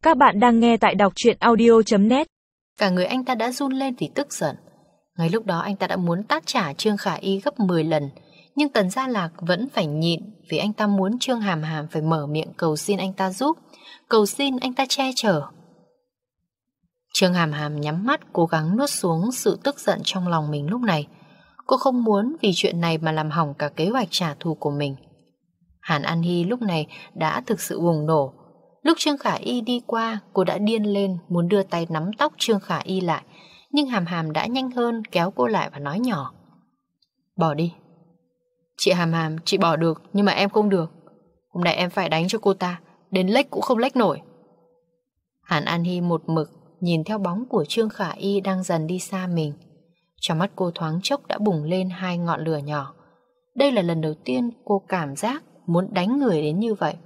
Các bạn đang nghe tại đọc truyện audio.net. Cả người anh ta đã run lên vì tức giận. Ngay lúc đó anh ta đã muốn tát trả Trương Khả Y gấp 10 lần, nhưng Tần Gia Lạc vẫn phải nhịn vì anh ta muốn Trương Hàm Hàm phải mở miệng cầu xin anh ta giúp, cầu xin anh ta che chở. Trương Hàm Hàm nhắm mắt cố gắng nuốt xuống sự tức giận trong lòng mình lúc này. Cô không muốn vì chuyện này mà làm hỏng cả kế hoạch trả thù của mình. Hàn An Hy lúc này đã thực sự bùng nổ. Lúc Trương Khả Y đi qua, cô đã điên lên muốn đưa tay nắm tóc Trương Khả Y lại, nhưng Hàm Hàm đã nhanh hơn kéo cô lại và nói nhỏ: "Bỏ đi." "Chị Hàm Hàm, chị bỏ được, nhưng mà em không được. Hôm nay em phải đánh cho cô ta, đến lếch cũng không lếch nổi." Hàn An Hy một mực nhìn theo bóng của Trương Khả Y đang dần đi xa mình. Trong mắt cô thoáng chốc đã bùng lên hai ngọn lửa nhỏ. Đây là lần đầu tiên cô cảm giác muốn đánh người đến như vậy.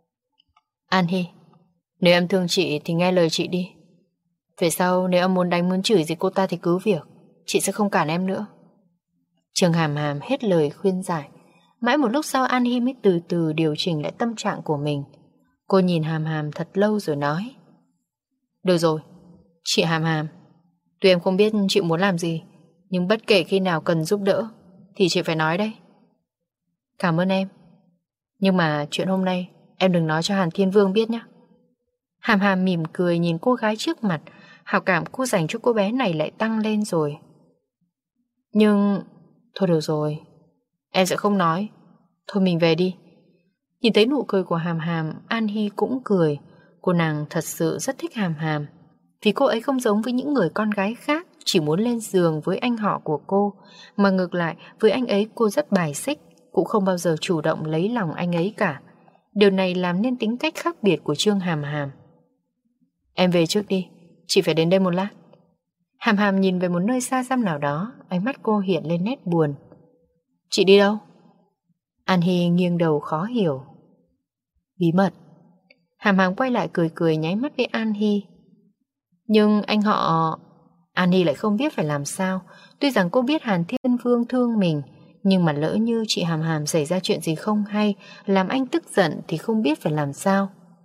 "An Hy, nếu em thương chị thì nghe lời chị đi. Về sau nếu em muốn đánh muốn chửi gì cô ta thì cứ việc, chị sẽ không cản em nữa." Trương Hàm Hàm hết lời khuyên giải. Mãi một lúc sau An Hy mới từ từ điều chỉnh lại tâm trạng của mình. Cô nhìn Hàm Hàm thật lâu rồi nói: "Được rồi, chị Hàm Hàm, tuy em không biết chị muốn làm gì, nhưng bất kể khi nào cần giúp đỡ thì chị phải nói đấy." "Cảm ơn em. Nhưng mà chuyện hôm nay em đừng nói cho Hàn Thiên Vương biết nhé." Hàm Hàm mỉm cười nhìn cô gái trước mặt. Hảo cảm cô dành cho cô bé này lại tăng lên rồi. "Nhưng... thôi được rồi, em sẽ không nói. Thôi mình về đi." Nhìn thấy nụ cười của Hàm Hàm, An Hy cũng cười. Cô nàng thật sự rất thích Hàm Hàm, vì cô ấy không giống với những người con gái khác chỉ muốn lên giường với anh họ của cô, mà ngược lại với anh ấy cô rất bài xích, cũng không bao giờ chủ động lấy lòng anh ấy cả. Điều này làm nên tính cách khác biệt của Trương Hàm Hàm. "Em về trước đi, chị phải đến đây một lát." Hàm Hàm nhìn về một nơi xa xăm nào đó, ánh mắt cô hiện lên nét buồn. "Chị đi đâu?" An Hy nghiêng đầu khó hiểu. "Bí mật." Hàm Hàm quay lại cười cười nháy mắt với An Hy. "Nhưng anh họ..." An Hy lại không biết phải làm sao. Tuy rằng cô biết Hàn Thiên Vương thương mình, nhưng mà lỡ như chị Hàm Hàm xảy ra chuyện gì không hay, làm anh tức giận thì không biết phải làm sao.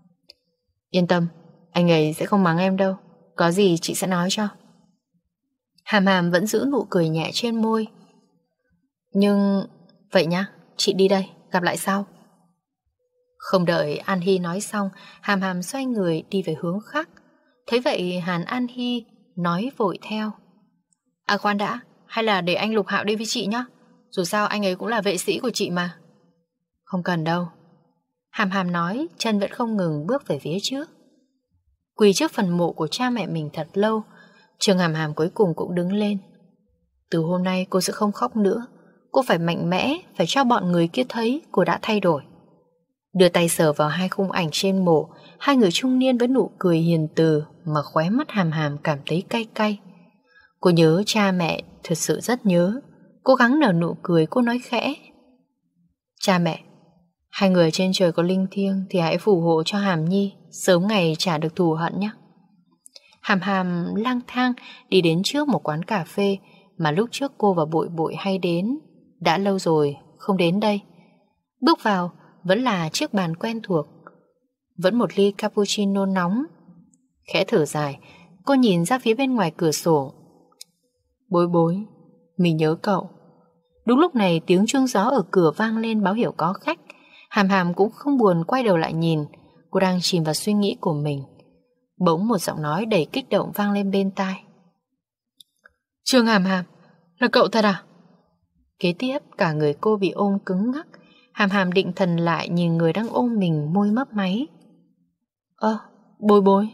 "Yên tâm, anh ấy sẽ không mắng em đâu. Có gì chị sẽ nói cho." Hàm Hàm vẫn giữ nụ cười nhẹ trên môi. "Nhưng... vậy nhá, chị đi đây, gặp lại sau." Không đợi An Hy nói xong, Hàm Hàm xoay người đi về hướng khác. Thấy vậy Hàn An Hy nói vội theo: "À khoan đã, hay là để anh Lục Hạo đi với chị nhé. Dù sao anh ấy cũng là vệ sĩ của chị mà." "Không cần đâu." Hàm Hàm nói, chân vẫn không ngừng bước về phía trước. Quỳ trước phần mộ của cha mẹ mình thật lâu, Trương Hàm Hàm cuối cùng cũng đứng lên. Từ hôm nay cô sẽ không khóc nữa. Cô phải mạnh mẽ, phải cho bọn người kia thấy cô đã thay đổi. Đưa tay sờ vào hai khung ảnh trên mộ, hai người trung niên với nụ cười hiền từ mà khóe mắt Hàm Hàm cảm thấy cay cay. Cô nhớ cha mẹ, thật sự rất nhớ. Cố gắng nở nụ cười, cô nói khẽ: "Cha mẹ, hai người trên trời có linh thiêng thì hãy phù hộ cho Hàm Nhi sớm ngày trả được thù hận nhé." Hàm Hàm lang thang đi đến trước một quán cà phê mà lúc trước cô và Bội Bội hay đến. Đã lâu rồi không đến đây. Bước vào vẫn là chiếc bàn quen thuộc, vẫn một ly cappuccino nóng. Khẽ thở dài, cô nhìn ra phía bên ngoài cửa sổ. "Bối bối, mình nhớ cậu." Đúng lúc này tiếng chuông gió ở cửa vang lên báo hiệu có khách. Hàm Hàm cũng không buồn quay đầu lại nhìn. Cô đang chìm vào suy nghĩ của mình. Bỗng một giọng nói đầy kích động vang lên bên tai: "Trương Hàm Hàm, là cậu thật à?" Kế tiếp cả người cô bị ôm cứng ngắc. Hàm Hàm định thần lại nhìn người đang ôm mình, môi mấp máy. Bối bối."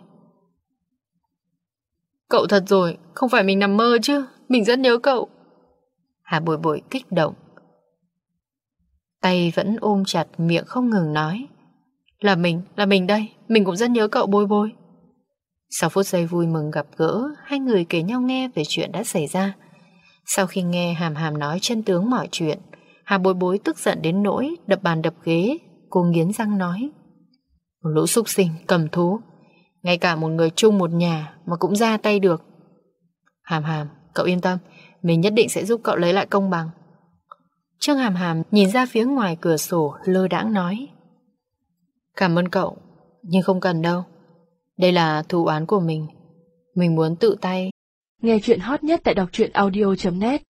"Cậu thật rồi, không phải mình nằm mơ chứ, mình rất nhớ cậu." Hà Bội Bội kích động, tay vẫn ôm chặt, miệng không ngừng nói: là mình đây, mình cũng rất nhớ cậu bối bối." Sau phút giây vui mừng gặp gỡ, hai người kể nhau nghe về chuyện đã xảy ra. Sau khi nghe Hàm Hàm nói chân tướng mọi chuyện, Hà Bối Bối tức giận đến nỗi đập bàn đập ghế. Cô nghiến răng nói: "Một lũ súc sinh, cầm thú, ngay cả một người chung một nhà mà cũng ra tay được. Hàm Hàm, cậu yên tâm, mình nhất định sẽ giúp cậu lấy lại công bằng." Trương Hàm Hàm nhìn ra phía ngoài cửa sổ, lơ đãng nói: "Cảm ơn cậu, nhưng không cần đâu. Đây là thù oán của mình muốn tự tay. Nghe chuyện hot nhất tại đọc truyện audio.net